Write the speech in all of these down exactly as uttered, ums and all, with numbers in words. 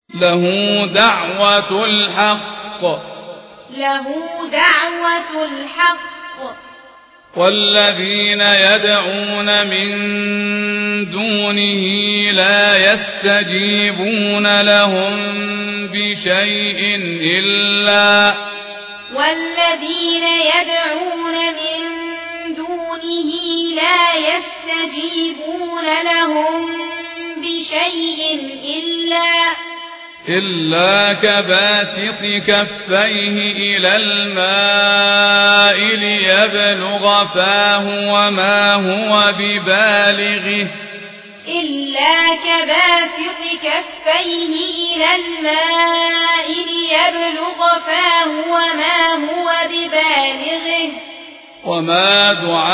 له دعوة الحق له دعوة الحق والذين يدعون من دونه لا يستجيبون لهم بشيء إلا والذين يدعون من دونه لا يستجيبون لهم بشيء إلا إلا كباسط كفيه إلى الماء ليبلغ فاه وما هو ببالغه إلا كباسط كفيه إلى الماء ليبلغ فاه وما هو ببالغه وما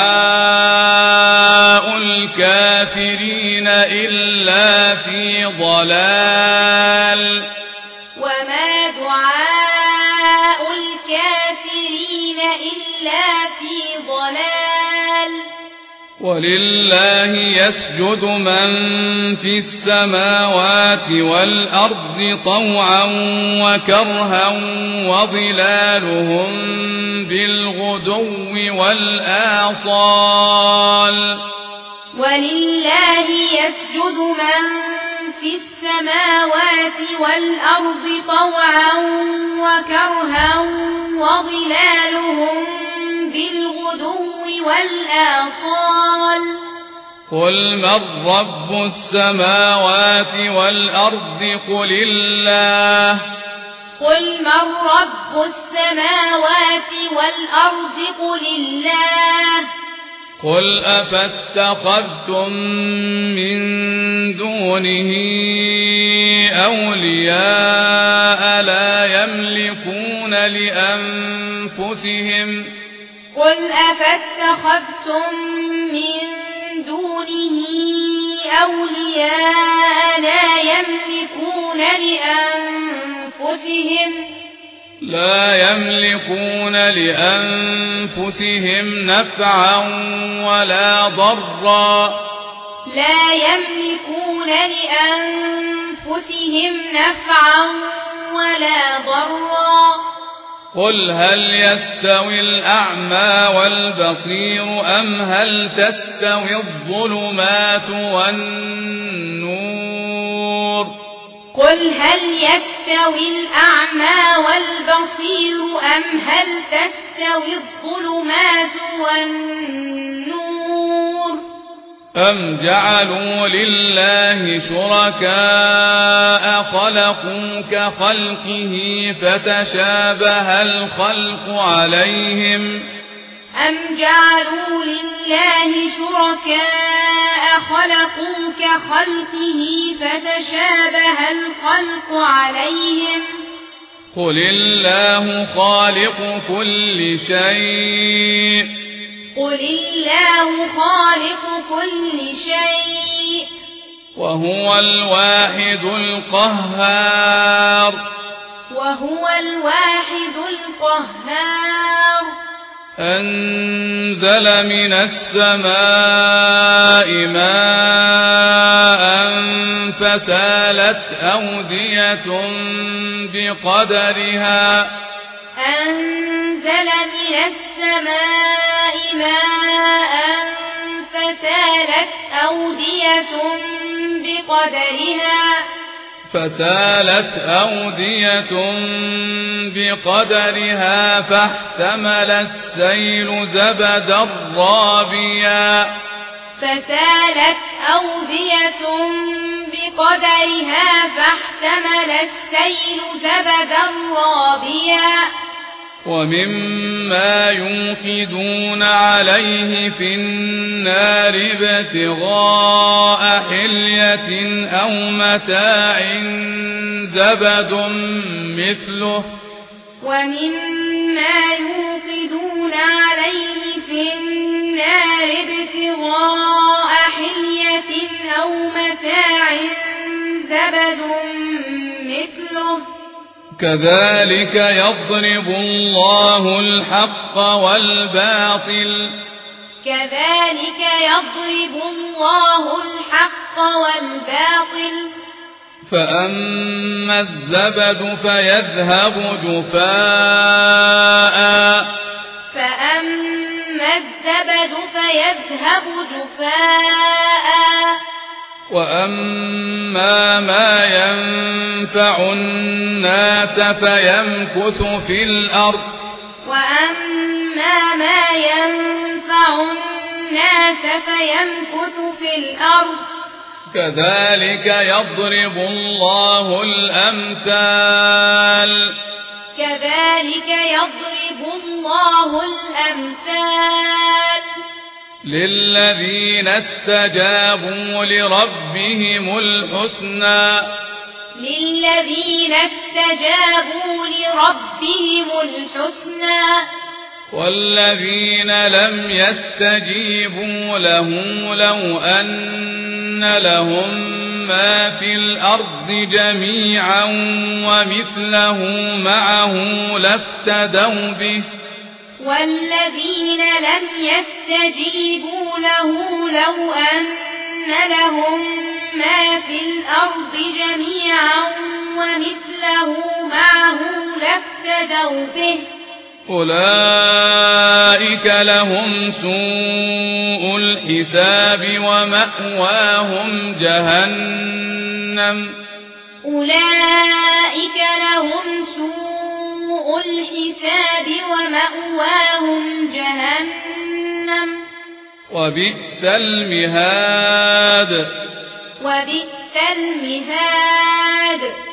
دعاء الكافرين إلا في ضلال وما دعاء الكافرين إلا في ضلال ولله يسجد من في السماوات والأرض طوعا وكرها وظلالهم بالغدو والآصال ولله يسجد من في السماوات والأرض طوعا وكرها وظلالهم بالغدو والآصال قل من رب السماوات والأرض قل الله قل من رب السماوات والأرض قل الله قل أفاتخذتم من دونه أولياء لا يملكون لأنفسهم قل أفاتخذتم من دونه أولياء لا يملكون لأنفسهم لا يملكون لأنفسهم نفعا ولا ضرا لا يملكون لأنفسهم نفعا ولا ضرا قل هل يستوي الأعمى والبصير أم هل تستوي الظلمات والنور قل هل يستوي الأعمى والبصير أم هل تستوي الظلمات والنور أم جعلوا لله شركاء خلقوا كخلقه فتشابه الخلق عليهم أم جعلوا لله شركاء خلقوا كخلقه فتشابه الخلق عليهم قل الله خالق كل شيء قل الله خالق كل شيء وهو الواحد القهار وهو الواحد القهار أنزل من السماء ماء فسالت أودية بقدرها أنزل من السماء ماء فسالت أودية بقدرها فسالت أودية بقدرها فاحتمل السيل زبدا رابيا فسالت أودية بقدرها فاحتمل السيل زبدا رابيا ومما يوقدون عليه في النار ابتغاء حلية أو متاع زبد مثله ومما يوقدون عليه في النار ابتغاء حلية أو متاع زبد مثله كذلك يضرب الله الحق والباطل كذلك يضرب الله الحق والباطل فأما الزبد فيذهب جفاء فأما الزبد فيذهب جفاء وأما ما ينفع الناس فيمكث في الأرض وأما ما ينفع الناس فيمكث في الأرض كذلك يضرب الله الأمثال كذلك يضرب الله الأمثال للذين استجابوا لربهم الحسنى للذين استجابوا لربهم الحسنى والذين لم يستجيبوا له لو أن لهم ما في الأرض جميعا ومثله معه لافتدوا به والذين لم يستجيبوا له لو أن لهم ما في الأرض جميعا ومثله معه لافتدوا به أولئك لهم سوء الحساب ومأواهم جهنم أولئك لهم سوء الحساب ومأواهم جهنم وبئس المهاد وبئس المهاد